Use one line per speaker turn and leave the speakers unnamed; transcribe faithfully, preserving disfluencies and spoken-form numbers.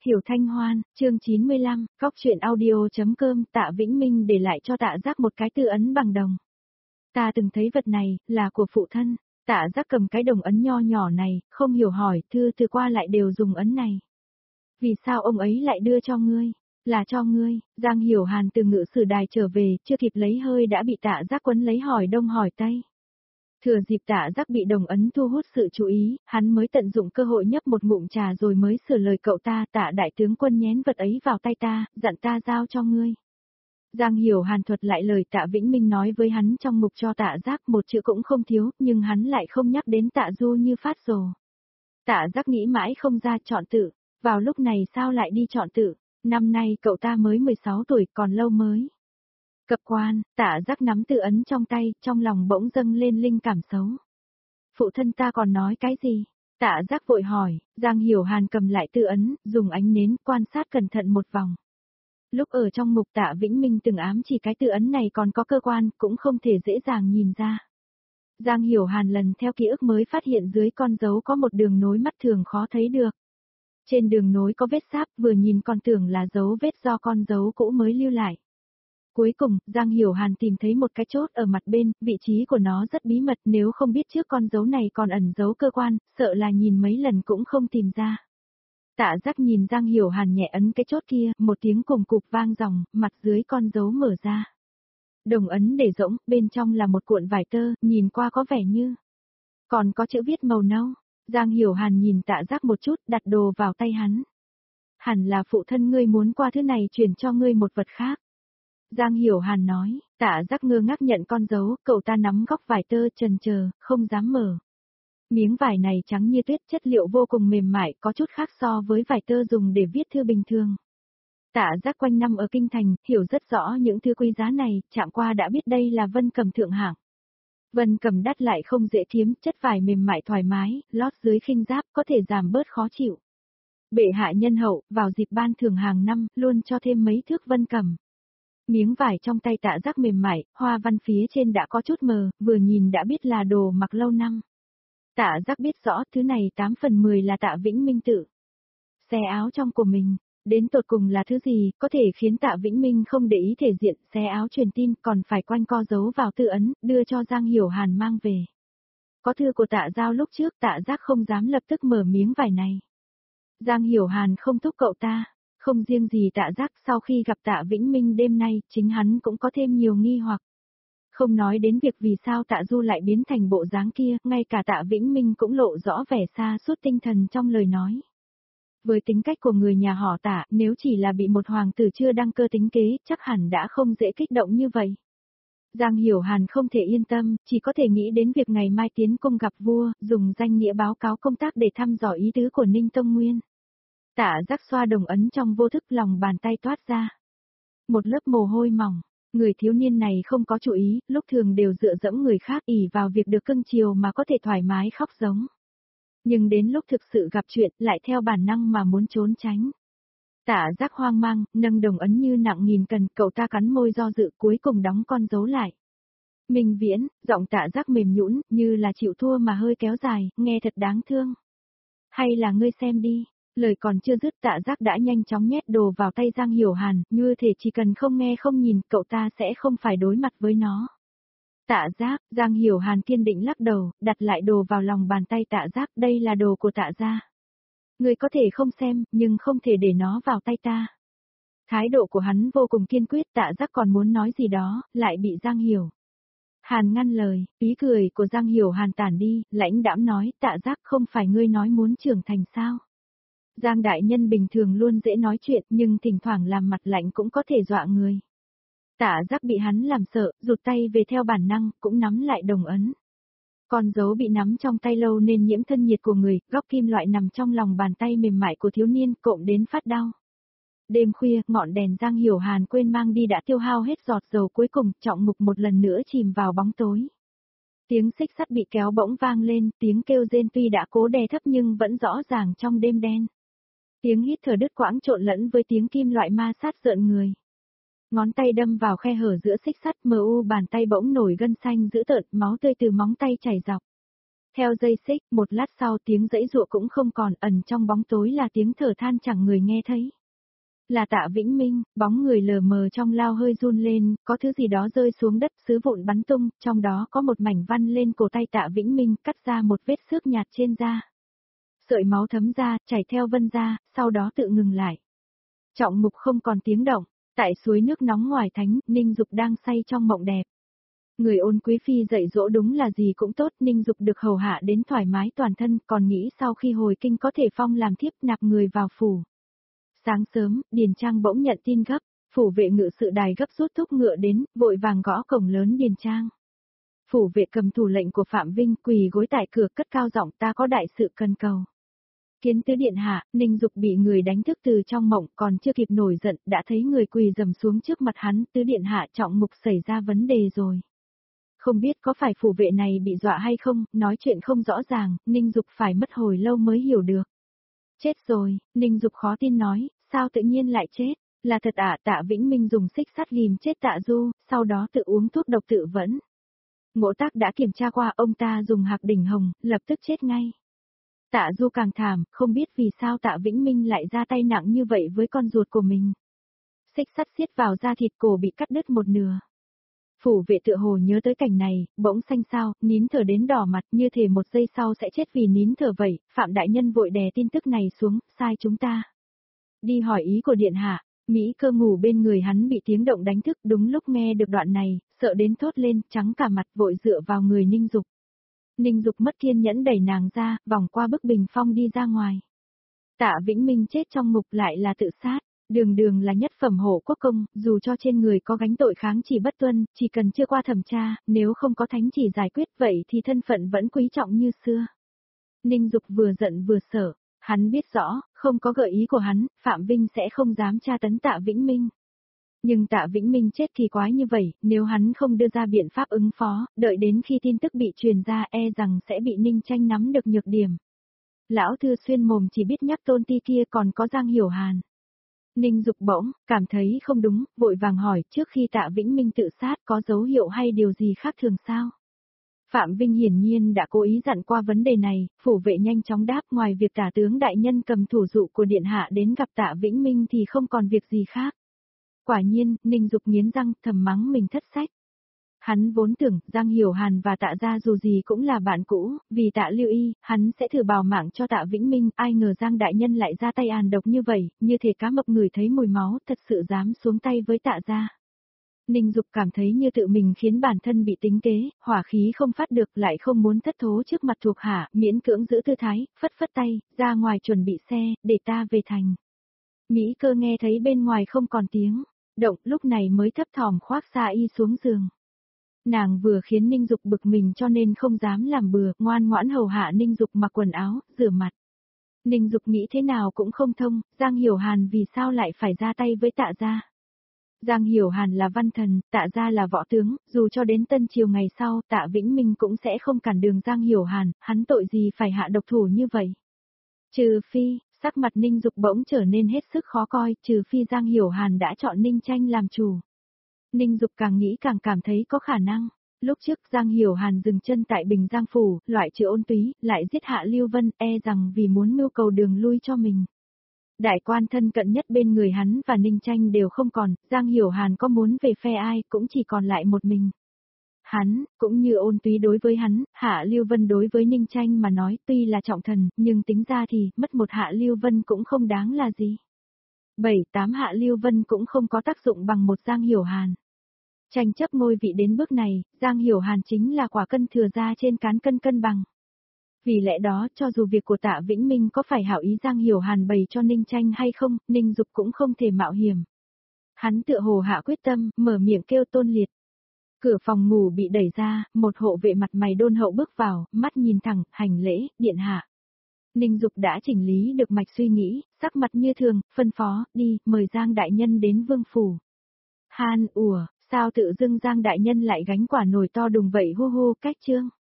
Hiểu Thanh Hoan, chương chín mươi lăm, Cóc truyện audio.com. Tạ Vĩnh Minh để lại cho Tạ Giác một cái tư ấn bằng đồng. Ta từng thấy vật này, là của phụ thân. Tạ Giác cầm cái đồng ấn nho nhỏ này, không hiểu hỏi, thư từ qua lại đều dùng ấn này. Vì sao ông ấy lại đưa cho ngươi? Là cho ngươi. Giang Hiểu Hàn từ ngự sử đài trở về, chưa kịp lấy hơi đã bị Tạ Giác quấn lấy hỏi đông hỏi tây. Thừa dịp Tạ Giác bị đồng ấn thu hút sự chú ý, hắn mới tận dụng cơ hội nhấp một ngụm trà rồi mới sửa lời cậu ta. Tạ đại tướng quân nhén vật ấy vào tay ta, dặn ta giao cho ngươi. Giang Hiểu Hàn thuật lại lời Tạ Vĩnh Minh nói với hắn trong mục cho Tạ Giác, một chữ cũng không thiếu, nhưng hắn lại không nhắc đến Tạ Du như phát rồ. Tạ Giác nghĩ mãi không ra, chọn tự. Vào lúc này sao lại đi chọn tự? Năm nay cậu ta mới mười sáu tuổi, còn lâu mới. Cập quan, Tạ Giác nắm tự ấn trong tay, trong lòng bỗng dâng lên linh cảm xấu. Phụ thân ta còn nói cái gì? Tạ Giác vội hỏi. Giang Hiểu Hàn cầm lại tự ấn, dùng ánh nến quan sát cẩn thận một vòng. Lúc ở trong mục Tạ Vĩnh Minh từng ám chỉ cái tự ấn này còn có cơ quan, cũng không thể dễ dàng nhìn ra. Giang Hiểu Hàn lần theo ký ức mới phát hiện dưới con dấu có một đường nối mắt thường khó thấy được. Trên đường nối có vết sáp, vừa nhìn còn tưởng là dấu vết do con dấu cũ mới lưu lại. Cuối cùng, Giang Hiểu Hàn tìm thấy một cái chốt ở mặt bên, vị trí của nó rất bí mật, nếu không biết trước con dấu này còn ẩn dấu cơ quan, sợ là nhìn mấy lần cũng không tìm ra. Tạ Giác nhìn Giang Hiểu Hàn nhẹ ấn cái chốt kia, một tiếng cùng cục vang ròng, mặt dưới con dấu mở ra. Đồng ấn để rỗng, bên trong là một cuộn vải tơ, nhìn qua có vẻ như còn có chữ viết màu nâu. Giang Hiểu Hàn nhìn Tạ Giác một chút, đặt đồ vào tay hắn. Hẳn là phụ thân ngươi muốn qua thứ này chuyển cho ngươi một vật khác. Giang Hiểu Hàn nói. Tạ Giác ngơ ngác nhận con dấu, cậu ta nắm góc vải tơ chần chờ, không dám mở. Miếng vải này trắng như tuyết, chất liệu vô cùng mềm mại, có chút khác so với vải tơ dùng để viết thư bình thường. Tạ Giác quanh năm ở kinh thành, hiểu rất rõ những thứ quý giá này, chạm qua đã biết đây là vân cầm thượng hạng. Vân cầm đắt lại không dễ kiếm, chất vải mềm mại thoải mái, lót dưới khinh giáp, có thể giảm bớt khó chịu. Bệ hạ nhân hậu, vào dịp ban thưởng hàng năm, luôn cho thêm mấy thước vân cầm. Miếng vải trong tay Tạ Giác mềm mại, hoa văn phía trên đã có chút mờ, vừa nhìn đã biết là đồ mặc lâu năm. Tạ Giác biết rõ thứ này tám phần mười là Tạ Vĩnh Minh tự xé áo trong của mình. Đến tột cùng là thứ gì, có thể khiến Tạ Vĩnh Minh không để ý thể diện, xé áo truyền tin, còn phải quanh co giấu vào tự ấn, đưa cho Giang Hiểu Hàn mang về. Có thư của Tạ Giao lúc trước, Tạ Giác không dám lập tức mở miếng vải này. Giang Hiểu Hàn không thúc cậu ta, không riêng gì Tạ Giác, sau khi gặp Tạ Vĩnh Minh đêm nay, chính hắn cũng có thêm nhiều nghi hoặc. Không nói đến việc vì sao Tạ Du lại biến thành bộ dáng kia, ngay cả Tạ Vĩnh Minh cũng lộ rõ vẻ xa suốt tinh thần trong lời nói. Với tính cách của người nhà họ Tạ, nếu chỉ là bị một hoàng tử chưa đăng cơ tính kế, chắc hẳn đã không dễ kích động như vậy. Giang Hiểu Hàn không thể yên tâm, chỉ có thể nghĩ đến việc ngày mai tiến cung gặp vua, dùng danh nghĩa báo cáo công tác để thăm dò ý tứ của Ninh Tông Nguyên. Tạ Giác xoa đồng ấn trong vô thức, lòng bàn tay toát ra một lớp mồ hôi mỏng. Người thiếu niên này không có chủ ý, lúc thường đều dựa dẫm người khác, ỷ vào việc được cưng chiều mà có thể thoải mái khóc giống. Nhưng đến lúc thực sự gặp chuyện, lại theo bản năng mà muốn trốn tránh. Tạ Giác hoang mang, nâng đồng ấn như nặng nghìn cân, cậu ta cắn môi do dự, cuối cùng đóng con dấu lại. Minh Viễn, giọng Tạ Giác mềm nhũn, như là chịu thua mà hơi kéo dài, nghe thật đáng thương. Hay là ngươi xem đi. Lời còn chưa dứt, Tạ Giác đã nhanh chóng nhét đồ vào tay Giang Hiểu Hàn, như thể chỉ cần không nghe không nhìn, cậu ta sẽ không phải đối mặt với nó. Tạ Giác, Giang Hiểu Hàn kiên định lắc đầu, đặt lại đồ vào lòng bàn tay Tạ Giác, đây là đồ của Tạ gia. Người có thể không xem, nhưng không thể để nó vào tay ta. Thái độ của hắn vô cùng kiên quyết, Tạ Giác còn muốn nói gì đó, lại bị Giang Hiểu Hàn ngăn lời. Ý cười của Giang Hiểu Hàn tản đi, lãnh đãm nói, Tạ Giác, không phải ngươi nói muốn trưởng thành sao? Giang đại nhân bình thường luôn dễ nói chuyện, nhưng thỉnh thoảng làm mặt lạnh cũng có thể dọa người. Tạ Giác bị hắn làm sợ, rụt tay về theo bản năng, cũng nắm lại đồng ấn. Con dấu bị nắm trong tay lâu nên nhiễm thân nhiệt của người, góc kim loại nằm trong lòng bàn tay mềm mại của thiếu niên, cộm đến phát đau. Đêm khuya, ngọn đèn Giang Hiểu Hàn quên mang đi đã tiêu hao hết giọt dầu cuối cùng, trọng mục một lần nữa chìm vào bóng tối. Tiếng xích sắt bị kéo bỗng vang lên, tiếng kêu rên tuy đã cố đè thấp nhưng vẫn rõ ràng trong đêm đen. Tiếng hít thở đứt quãng trộn lẫn với tiếng kim loại ma sát rợn người. Ngón tay đâm vào khe hở giữa xích sắt, mờ u bàn tay bỗng nổi gân xanh dữ tợn, máu tươi từ móng tay chảy dọc. Theo dây xích, một lát sau tiếng giãy giụa cũng không còn, ẩn trong bóng tối là tiếng thở than chẳng người nghe thấy. Là Tạ Vĩnh Minh, bóng người lờ mờ trong lao hơi run lên, có thứ gì đó rơi xuống đất, sứ vụn bắn tung, trong đó có một mảnh văn lên cổ tay Tạ Vĩnh Minh, cắt ra một vết xước nhạt trên da. Sợi máu thấm ra, chảy theo vân ra, sau đó tự ngừng lại. Trọng Mục không còn tiếng động, tại suối nước nóng ngoài thánh, Ninh Dục đang say trong mộng đẹp. Người Ôn Quý Phi dạy dỗ đúng là gì cũng tốt, Ninh Dục được hầu hạ đến thoải mái toàn thân, còn nghĩ sau khi hồi kinh có thể phong làm thiếp nạp người vào phủ. Sáng sớm, Điền Trang bỗng nhận tin gấp, phủ vệ ngự sự đài gấp rút thúc ngựa đến, vội vàng gõ cổng lớn Điền Trang. Phủ vệ cầm thủ lệnh của Phạm Vinh quỳ gối tại cửa cất cao giọng, ta có đại sự cần cầu. Kiến tứ điện hạ, Ninh Dục bị người đánh thức từ trong mộng, còn chưa kịp nổi giận, đã thấy người quỳ dầm xuống trước mặt hắn, tứ điện hạ Trọng Mục xảy ra vấn đề rồi. Không biết có phải phủ vệ này bị dọa hay không, nói chuyện không rõ ràng, Ninh Dục phải mất hồi lâu mới hiểu được. Chết rồi, Ninh Dục khó tin nói, sao tự nhiên lại chết, là thật ạ. Tạ Vĩnh Minh dùng xích sắt ghim chết Tạ Du, sau đó tự uống thuốc độc tự vẫn. Ngỗ Tác đã kiểm tra qua, ông ta dùng hạc đỉnh hồng, lập tức chết ngay. Tạ Du càng thảm, không biết vì sao Tạ Vĩnh Minh lại ra tay nặng như vậy với con ruột của mình. Xích sắt xiết vào da thịt, cổ bị cắt đứt một nửa. Phủ vệ tựa hồ nhớ tới cảnh này, bỗng xanh xao, nín thở đến đỏ mặt, như thể một giây sau sẽ chết vì nín thở vậy. Phạm đại nhân vội đè tin tức này xuống, sai chúng ta. Đi hỏi ý của điện hạ. Mỹ Cơ ngủ bên người hắn bị tiếng động đánh thức, đúng lúc nghe được đoạn này, sợ đến thốt lên, trắng cả mặt, vội dựa vào người Ninh Dục. Ninh Dục mất kiên nhẫn đẩy nàng ra, vòng qua bức bình phong đi ra ngoài. Tạ Vĩnh Minh chết trong ngục lại là tự sát. Đường đường là nhất phẩm hộ quốc công, dù cho trên người có gánh tội kháng chỉ bất tuân, chỉ cần chưa qua thẩm tra, nếu không có thánh chỉ giải quyết vậy thì thân phận vẫn quý trọng như xưa. Ninh Dục vừa giận vừa sợ, hắn biết rõ, không có gợi ý của hắn, Phạm Vinh sẽ không dám tra tấn Tạ Vĩnh Minh. Nhưng Tạ Vĩnh Minh chết kỳ quái như vậy, nếu hắn không đưa ra biện pháp ứng phó, đợi đến khi tin tức bị truyền ra e rằng sẽ bị Ninh Tranh nắm được nhược điểm. Lão Thư Xuyên mồm chỉ biết nhắc Tôn Ti kia còn có Giang Hiểu Hàn. Ninh Dục bỗng, cảm thấy không đúng, vội vàng hỏi, trước khi Tạ Vĩnh Minh tự sát có dấu hiệu hay điều gì khác thường sao? Phạm Vinh hiển nhiên đã cố ý dặn qua vấn đề này, phủ vệ nhanh chóng đáp, ngoài việc Tả tướng đại nhân cầm thủ dụ của điện hạ đến gặp Tạ Vĩnh Minh thì không còn việc gì khác. Quả nhiên, Ninh Dục nghiến răng, thầm mắng mình thất sách. Hắn vốn tưởng Giang Hiểu Hàn và Tạ gia dù gì cũng là bạn cũ, vì Tạ Lưu Y, hắn sẽ thử bào mạng cho Tạ Vĩnh Minh, ai ngờ Giang đại nhân lại ra tay àn độc như vậy, như thể cá mập ngửi thấy mùi máu, thật sự dám xuống tay với Tạ gia. Ninh Dục cảm thấy như tự mình khiến bản thân bị tính kế, hỏa khí không phát được, lại không muốn thất thố trước mặt thuộc hạ, miễn cưỡng giữ tư thái, phất phất tay, ra ngoài chuẩn bị xe, để ta về thành. Mỹ Cơ nghe thấy bên ngoài không còn tiếng động, lúc này mới thấp thỏm khoác xa y xuống giường. Nàng vừa khiến Ninh Dục bực mình cho nên không dám làm bừa, ngoan ngoãn hầu hạ Ninh Dục mặc quần áo, rửa mặt. Ninh Dục nghĩ thế nào cũng không thông, Giang Hiểu Hàn vì sao lại phải ra tay với Tạ gia. Giang Hiểu Hàn là văn thần, Tạ gia là võ tướng, dù cho đến tân triều ngày sau, Tạ Vĩnh Minh cũng sẽ không cản đường Giang Hiểu Hàn, hắn tội gì phải hạ độc thủ như vậy. Trừ phi, sắc mặt Ninh Dục bỗng trở nên hết sức khó coi, trừ phi Giang Hiểu Hàn đã chọn Ninh Tranh làm chủ. Ninh Dục càng nghĩ càng cảm thấy có khả năng. Lúc trước Giang Hiểu Hàn dừng chân tại Bình Giang Phủ, loại trừ Ôn Túy, lại giết Hạ Lưu Vân, e rằng vì muốn mưu cầu đường lui cho mình. Đại quan thân cận nhất bên người hắn và Ninh Tranh đều không còn, Giang Hiểu Hàn có muốn về phe ai cũng chỉ còn lại một mình. Hắn, cũng như Ôn Túy đối với hắn, Hạ Lưu Vân đối với Ninh Tranh mà nói tuy là trọng thần, nhưng tính ra thì, mất một Hạ Lưu Vân cũng không đáng là gì. Bảy tám Hạ Lưu Vân cũng không có tác dụng bằng một Giang Hiểu Hàn. Tranh chấp ngôi vị đến bước này, Giang Hiểu Hàn chính là quả cân thừa ra trên cán cân cân bằng. Vì lẽ đó, cho dù việc của Tạ Vĩnh Minh có phải hảo ý Giang Hiểu Hàn bày cho Ninh Tranh hay không, Ninh Dục cũng không thể mạo hiểm. Hắn tựa hồ hạ quyết tâm, mở miệng kêu Tôn Liệt. Cửa phòng ngủ bị đẩy ra, một hộ vệ mặt mày đôn hậu bước vào, mắt nhìn thẳng, hành lễ, điện hạ. Ninh Dục đã chỉnh lý được mạch suy nghĩ, sắc mặt như thường, phân phó, đi, mời Giang đại nhân đến vương phủ. Han ủa, sao tự dưng Giang đại nhân lại gánh quả nồi to đùng vậy hu hu cách chương.